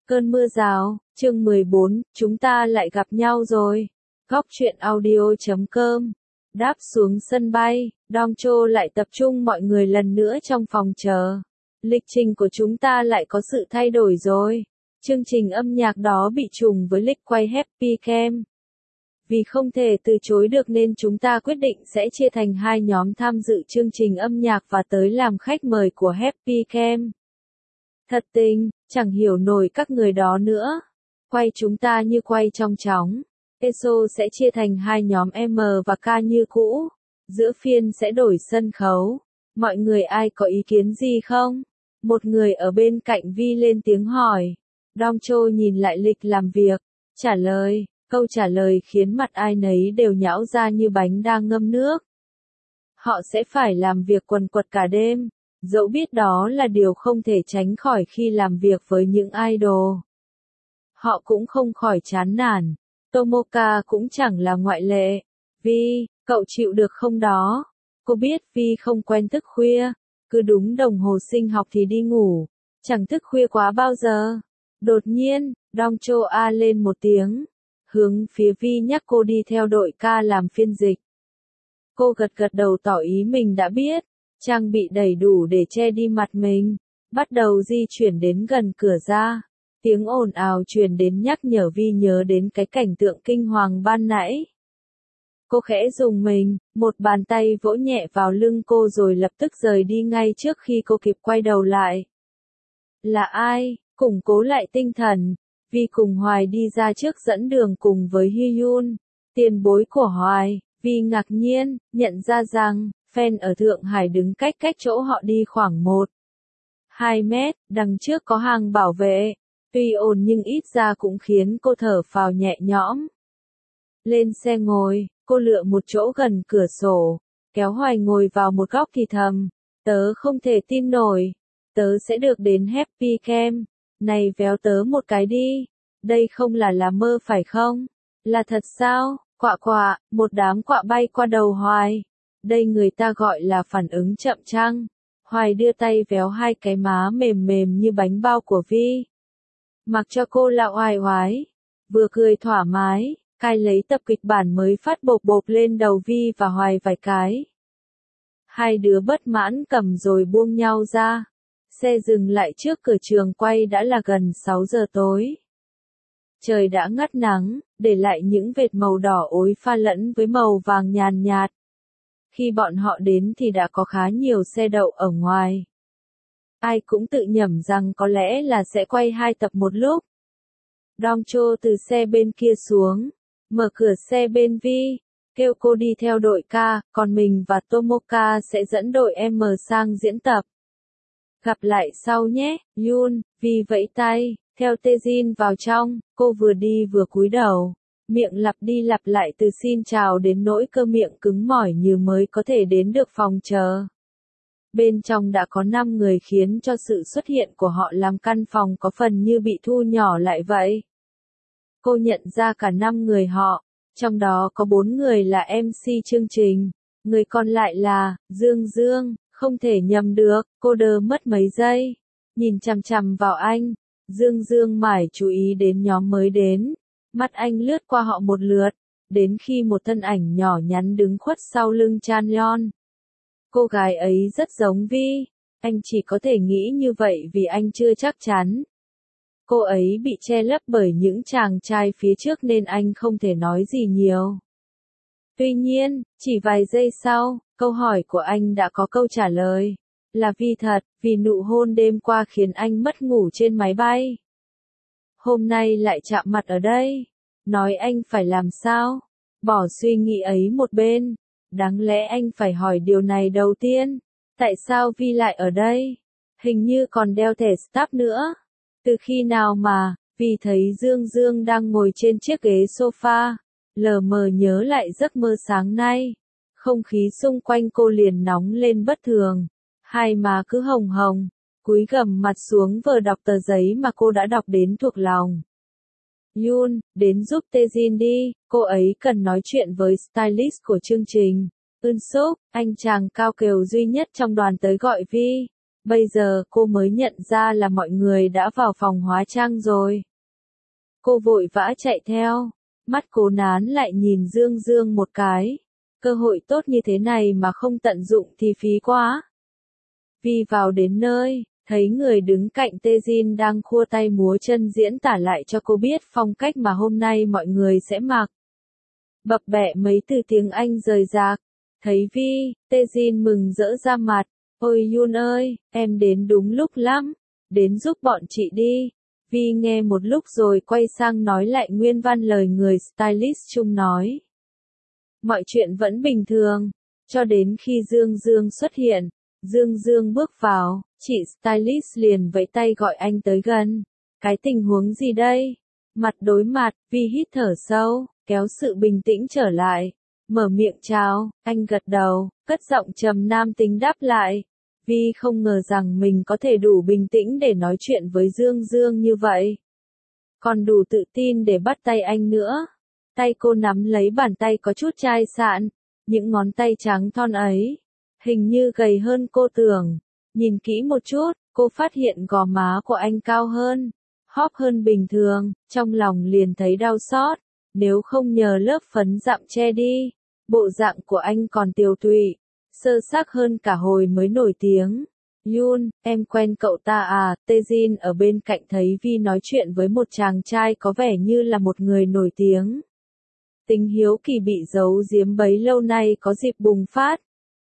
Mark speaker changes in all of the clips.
Speaker 1: Cơn mưa rào, chương 14, chúng ta lại gặp nhau rồi. Góc truyện audio.com. Đáp xuống sân bay, Dong Cho lại tập trung mọi người lần nữa trong phòng chờ. Lịch trình của chúng ta lại có sự thay đổi rồi. Chương trình âm nhạc đó bị trùng với lịch quay Happy Camp. Vì không thể từ chối được nên chúng ta quyết định sẽ chia thành hai nhóm tham dự chương trình âm nhạc và tới làm khách mời của Happy Camp. Thật tình, chẳng hiểu nổi các người đó nữa. Quay chúng ta như quay trong chóng. ESO sẽ chia thành hai nhóm M và K như cũ. Giữa phiên sẽ đổi sân khấu. Mọi người ai có ý kiến gì không? Một người ở bên cạnh Vi lên tiếng hỏi. Dong Cho nhìn lại lịch làm việc. Trả lời. Câu trả lời khiến mặt ai nấy đều nhão ra như bánh đang ngâm nước. Họ sẽ phải làm việc quần quật cả đêm. Dẫu biết đó là điều không thể tránh khỏi khi làm việc với những idol. Họ cũng không khỏi chán nản. Tomoka cũng chẳng là ngoại lệ. Vi, cậu chịu được không đó? Cô biết Vi không quen thức khuya. Cứ đúng đồng hồ sinh học thì đi ngủ. Chẳng thức khuya quá bao giờ. Đột nhiên, Dong Cho a lên một tiếng. Hướng phía Vi nhắc cô đi theo đội K làm phiên dịch. Cô gật gật đầu tỏ ý mình đã biết. Trang bị đầy đủ để che đi mặt mình. Bắt đầu di chuyển đến gần cửa ra. Tiếng ồn ào truyền đến nhắc nhở Vi nhớ đến cái cảnh tượng kinh hoàng ban nãy. Cô khẽ rùng mình, một bàn tay vỗ nhẹ vào lưng cô rồi lập tức rời đi ngay trước khi cô kịp quay đầu lại. Là ai? Củng cố lại tinh thần. Vi cùng Hoài đi ra trước dẫn đường cùng với Hyun, tiền bối của Hoài. Vi ngạc nhiên, nhận ra rằng, fan ở Thượng Hải đứng cách chỗ họ đi khoảng 1-2 mét, đằng trước có hàng bảo vệ. Tuy ồn nhưng ít ra cũng khiến cô thở phào nhẹ nhõm. Lên xe ngồi, cô lựa một chỗ gần cửa sổ, kéo Hoài ngồi vào một góc thì thầm. Tớ không thể tin nổi, tớ sẽ được đến Happy Camp. Này véo tớ một cái đi, đây không là mơ phải không? Là thật sao? Quạ, một đám quạ bay qua đầu Hoài. Đây người ta gọi là phản ứng chậm chăng? Hoài đưa tay véo hai cái má mềm mềm như bánh bao của Vi. Mặc cho cô là oai oái. Vừa cười thoải mái, cai lấy tập kịch bản mới phát bộp lên đầu Vi và Hoài vài cái. Hai đứa bất mãn cầm rồi buông nhau ra. Xe dừng lại trước cửa trường quay đã là gần 6 giờ tối. Trời đã ngắt nắng, để lại những vệt màu đỏ ối pha lẫn với màu vàng nhàn nhạt. Khi bọn họ đến thì đã có khá nhiều xe đậu ở ngoài. Ai cũng tự nhẩm rằng có lẽ là sẽ quay 2 tập một lúc. Dong Cho từ xe bên kia xuống, mở cửa xe bên Vi, kêu cô đi theo đội K, còn mình và Tomoka sẽ dẫn đội M sang diễn tập. Gặp lại sau nhé, Yun, Vi vẫy tay, theo Taejin vào trong, cô vừa đi vừa cúi đầu, miệng lặp đi lặp lại từ xin chào đến nỗi cơ miệng cứng mỏi như mới có thể đến được phòng chờ. Bên trong đã có 5 người khiến cho sự xuất hiện của họ làm căn phòng có phần như bị thu nhỏ lại vậy. Cô nhận ra cả 5 người họ, trong đó có 4 người là MC chương trình, người còn lại là Dương, không thể nhầm được, cô đơ mất mấy giây, nhìn chằm chằm vào anh, Dương mải chú ý đến nhóm mới đến, mắt anh lướt qua họ một lượt, đến khi một thân ảnh nhỏ nhắn đứng khuất sau lưng Chanyeon. Cô gái ấy rất giống Vi, anh chỉ có thể nghĩ như vậy vì anh chưa chắc chắn. Cô ấy bị che lấp bởi những chàng trai phía trước nên anh không thể nói gì nhiều. Tuy nhiên, chỉ vài giây sau, câu hỏi của anh đã có câu trả lời. Là Vi thật, vì nụ hôn đêm qua khiến anh mất ngủ trên máy bay. Hôm nay lại chạm mặt ở đây. Nói anh phải làm sao? Bỏ suy nghĩ ấy một bên. Đáng lẽ anh phải hỏi điều này đầu tiên. Tại sao Vi lại ở đây? Hình như còn đeo thẻ staff nữa. Từ khi nào mà, Vi thấy Dương đang ngồi trên chiếc ghế sofa. Lờ mờ nhớ lại giấc mơ sáng nay. Không khí xung quanh cô liền nóng lên bất thường. Hai má cứ hồng hồng. Cúi gằm mặt xuống vờ đọc tờ giấy mà cô đã đọc đến thuộc lòng. Yun, đến giúp Taejin đi, cô ấy cần nói chuyện với stylist của chương trình. Eun Suk, anh chàng cao kèo duy nhất trong đoàn tới gọi Vi. Bây giờ cô mới nhận ra là mọi người đã vào phòng hóa trang rồi. Cô vội vã chạy theo, mắt cố nán lại nhìn Dương Dương một cái. Cơ hội tốt như thế này mà không tận dụng thì phí quá. Vi vào đến nơi, thấy người đứng cạnh Tejin đang khua tay múa chân diễn tả lại cho cô biết phong cách mà hôm nay mọi người sẽ mặc. Bập bẹ mấy từ tiếng Anh rời rạc. Thấy Vi, Tejin mừng rỡ ra mặt. Ôi Yun ơi, em đến đúng lúc lắm. Đến giúp bọn chị đi. Vi nghe một lúc rồi quay sang nói lại nguyên văn lời người stylist chung nói. Mọi chuyện vẫn bình thường, cho đến khi Dương Dương xuất hiện. Dương Dương bước vào, chị stylist liền vẫy tay gọi anh tới gần. Cái tình huống gì đây? Mặt đối mặt, Vi hít thở sâu, kéo sự bình tĩnh trở lại. Mở miệng chào, anh gật đầu, cất giọng trầm nam tính đáp lại. Vi không ngờ rằng mình có thể đủ bình tĩnh để nói chuyện với Dương Dương như vậy. Còn đủ tự tin để bắt tay anh nữa. Tay cô nắm lấy bàn tay có chút chai sạn, những ngón tay trắng thon ấy. Hình như gầy hơn cô tưởng. Nhìn kỹ một chút, cô phát hiện gò má của anh cao hơn, hóp hơn bình thường, trong lòng liền thấy đau xót. Nếu không nhờ lớp phấn dặm che đi, bộ dạng của anh còn tiều tụy, sơ xác hơn cả hồi mới nổi tiếng. Yun, em quen cậu ta à? Tejin ở bên cạnh thấy Vi nói chuyện với một chàng trai có vẻ như là một người nổi tiếng. Tính hiếu kỳ bị giấu giếm bấy lâu nay có dịp bùng phát.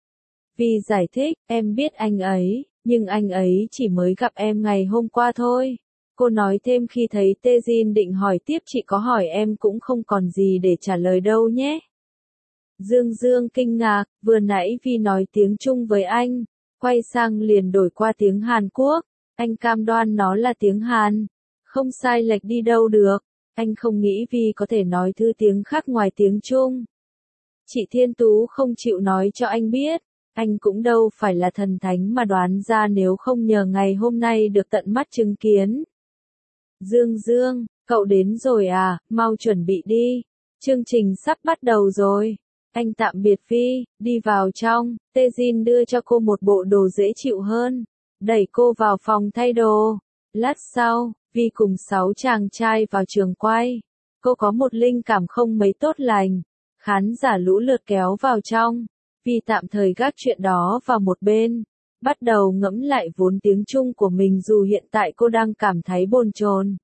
Speaker 1: Vi giải thích, em biết anh ấy, nhưng anh ấy chỉ mới gặp em ngày hôm qua thôi. Cô nói thêm khi thấy Tejin định hỏi tiếp chị có hỏi em cũng không còn gì để trả lời đâu nhé. Dương Dương kinh ngạc, vừa nãy Vi nói tiếng Trung với anh, quay sang liền đổi qua tiếng Hàn Quốc. Anh cam đoan nó là tiếng Hàn, không sai lệch đi đâu được. Anh không nghĩ Vi có thể nói thứ tiếng khác ngoài tiếng Trung. Chị Thiên Tú không chịu nói cho anh biết. Anh cũng đâu phải là thần thánh mà đoán ra nếu không nhờ ngày hôm nay được tận mắt chứng kiến. Dương Dương, cậu đến rồi à, mau chuẩn bị đi. Chương trình sắp bắt đầu rồi. Anh tạm biệt Vi, đi vào trong. Tejin đưa cho cô một bộ đồ dễ chịu hơn. Đẩy cô vào phòng thay đồ. Lát sau, Vi cùng 6 chàng trai vào trường quay. Cô có một linh cảm không mấy tốt lành. Khán giả lũ lượt kéo vào trong. Vi tạm thời gác chuyện đó vào một bên, bắt đầu ngẫm lại vốn tiếng Trung của mình dù hiện tại cô đang cảm thấy bồn chồn.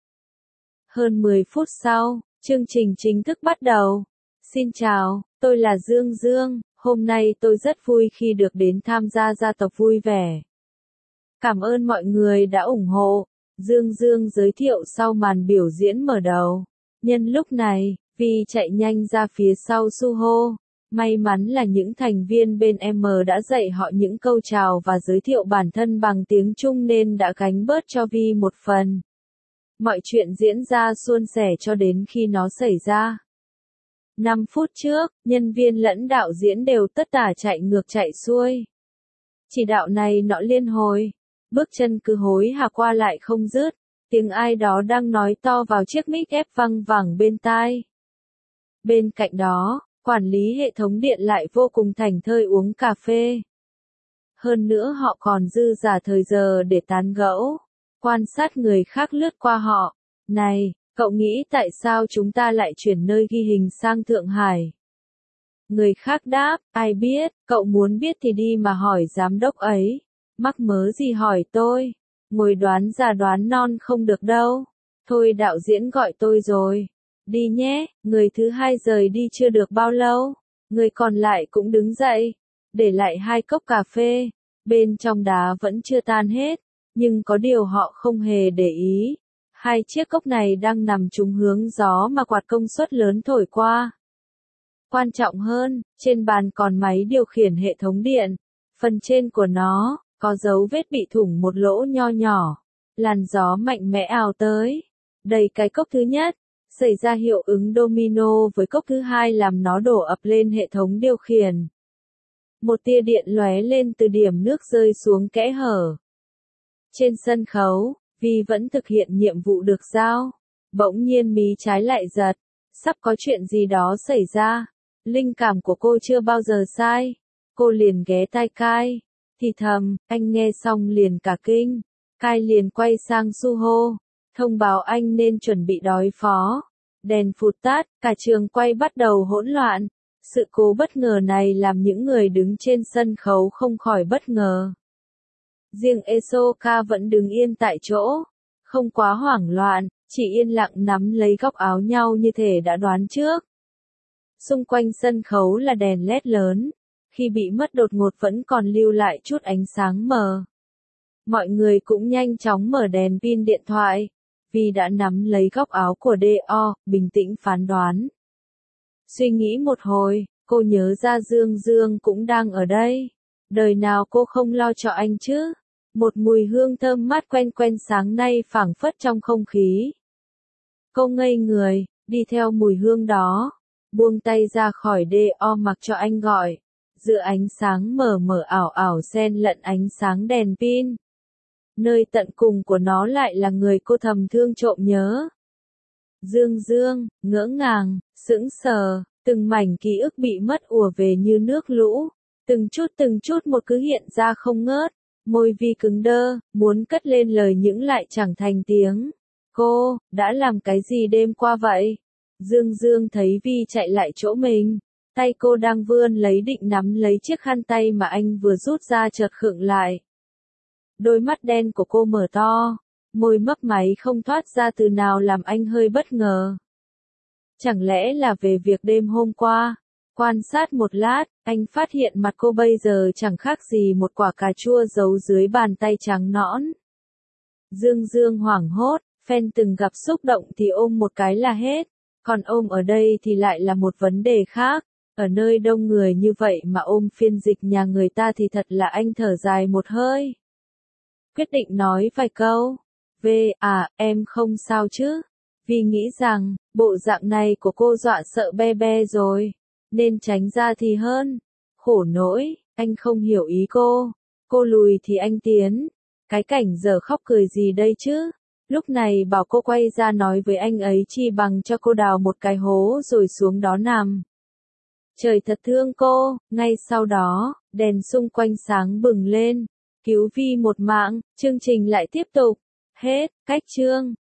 Speaker 1: Hơn 10 phút sau, chương trình chính thức bắt đầu. Xin chào, tôi là Dương Dương, hôm nay tôi rất vui khi được đến tham gia gia tộc vui vẻ. Cảm ơn mọi người đã ủng hộ, Dương Dương giới thiệu sau màn biểu diễn mở đầu. Nhân lúc này, Vi chạy nhanh ra phía sau Suho. May mắn là những thành viên bên M đã dạy họ những câu chào và giới thiệu bản thân bằng tiếng Trung nên đã gánh bớt cho Vi một phần. Mọi chuyện diễn ra suôn sẻ cho đến khi nó xảy ra. 5 phút trước, nhân viên lẫn đạo diễn đều tất tả chạy ngược chạy xuôi. Chỉ đạo này nọ liên hồi, bước chân cứ hối hả qua lại không dứt, tiếng ai đó đang nói to vào chiếc mic ép văng vẳng bên tai. Bên cạnh đó, quản lý hệ thống điện lại vô cùng thảnh thơi uống cà phê. Hơn nữa họ còn dư dả thời giờ để tán gẫu, quan sát người khác lướt qua họ. Này, cậu nghĩ tại sao chúng ta lại chuyển nơi ghi hình sang Thượng Hải? Người khác đáp, ai biết, cậu muốn biết thì đi mà hỏi giám đốc ấy. Mắc mớ gì hỏi tôi, ngồi đoán già đoán non không được đâu. Thôi đạo diễn gọi tôi rồi. Đi nhé, người thứ hai rời đi chưa được bao lâu. Người còn lại cũng đứng dậy, để lại 2 cốc cà phê. Bên trong đá vẫn chưa tan hết, nhưng có điều họ không hề để ý. 2 chiếc cốc này đang nằm trúng hướng gió mà quạt công suất lớn thổi qua. Quan trọng hơn, trên bàn còn máy điều khiển hệ thống điện. Phần trên của nó, có dấu vết bị thủng một lỗ nho nhỏ. Làn gió mạnh mẽ ào tới. Đầy cái cốc thứ nhất. Xảy ra hiệu ứng domino với cốc thứ hai làm nó đổ ập lên hệ thống điều khiển. Một tia điện lóe lên từ điểm nước rơi xuống kẽ hở. Trên sân khấu, Vi vẫn thực hiện nhiệm vụ được giao. Bỗng nhiên mí trái lại giật. Sắp có chuyện gì đó xảy ra. Linh cảm của cô chưa bao giờ sai. Cô liền ghé tai cai. thì thầm, anh nghe xong liền cả kinh. Kai liền quay sang Suho, thông báo anh nên chuẩn bị đối phó. Đèn phụt tắt, cả trường quay bắt đầu hỗn loạn. Sự cố bất ngờ này làm những người đứng trên sân khấu không khỏi bất ngờ. Riêng Esoka vẫn đứng yên tại chỗ, không quá hoảng loạn, chỉ yên lặng nắm lấy góc áo nhau như thể đã đoán trước. Xung quanh sân khấu là đèn LED lớn, khi bị mất đột ngột vẫn còn lưu lại chút ánh sáng mờ. Mọi người cũng nhanh chóng mở đèn pin điện thoại, vì đã nắm lấy góc áo của Do, bình tĩnh phán đoán. Suy nghĩ một hồi, cô nhớ ra Dương Dương cũng đang ở đây. Đời nào cô không lo cho anh chứ? Một mùi hương thơm mát quen quen sáng nay phảng phất trong không khí. Cô ngây người, đi theo mùi hương đó, buông tay ra khỏi Do mặc cho anh gọi. Giữa ánh sáng mờ mờ ảo ảo xen lẫn ánh sáng đèn pin. Nơi tận cùng của nó lại là người cô thầm thương trộm nhớ. Dương Dương, ngỡ ngàng, sững sờ, từng mảnh ký ức bị mất ùa về như nước lũ, từng chút một cứ hiện ra không ngớt, môi Vi cứng đơ, muốn cất lên lời những lại chẳng thành tiếng. Cô, đã làm cái gì đêm qua vậy? Dương Dương thấy Vi chạy lại chỗ mình, tay cô đang vươn lấy định nắm lấy chiếc khăn tay mà anh vừa rút ra chợt khựng lại. Đôi mắt đen của cô mở to, môi mấp máy không thoát ra từ nào làm anh hơi bất ngờ. Chẳng lẽ là về việc đêm hôm qua? Quan sát một lát, anh phát hiện mặt cô bây giờ chẳng khác gì một quả cà chua giấu dưới bàn tay trắng nõn. Dương Dương hoảng hốt, fan từng gặp xúc động thì ôm một cái là hết, còn ôm ở đây thì lại là một vấn đề khác. Ở nơi đông người như vậy mà ôm phiên dịch nhà người ta thì thật là anh thở dài một hơi. Quyết định nói vài câu. Em không sao chứ? Vì nghĩ rằng, bộ dạng này của cô dọa sợ be be rồi, nên tránh ra thì hơn. Khổ nỗi, anh không hiểu ý cô lùi thì anh tiến. Cái cảnh giờ khóc cười gì đây chứ? Lúc này bảo cô quay ra nói với anh ấy chi bằng cho cô đào một cái hố rồi xuống đó nằm. Trời thật thương cô, ngay sau đó, đèn xung quanh sáng bừng lên. Cứu Vi một mạng, chương trình lại tiếp tục. Hết, cách chương.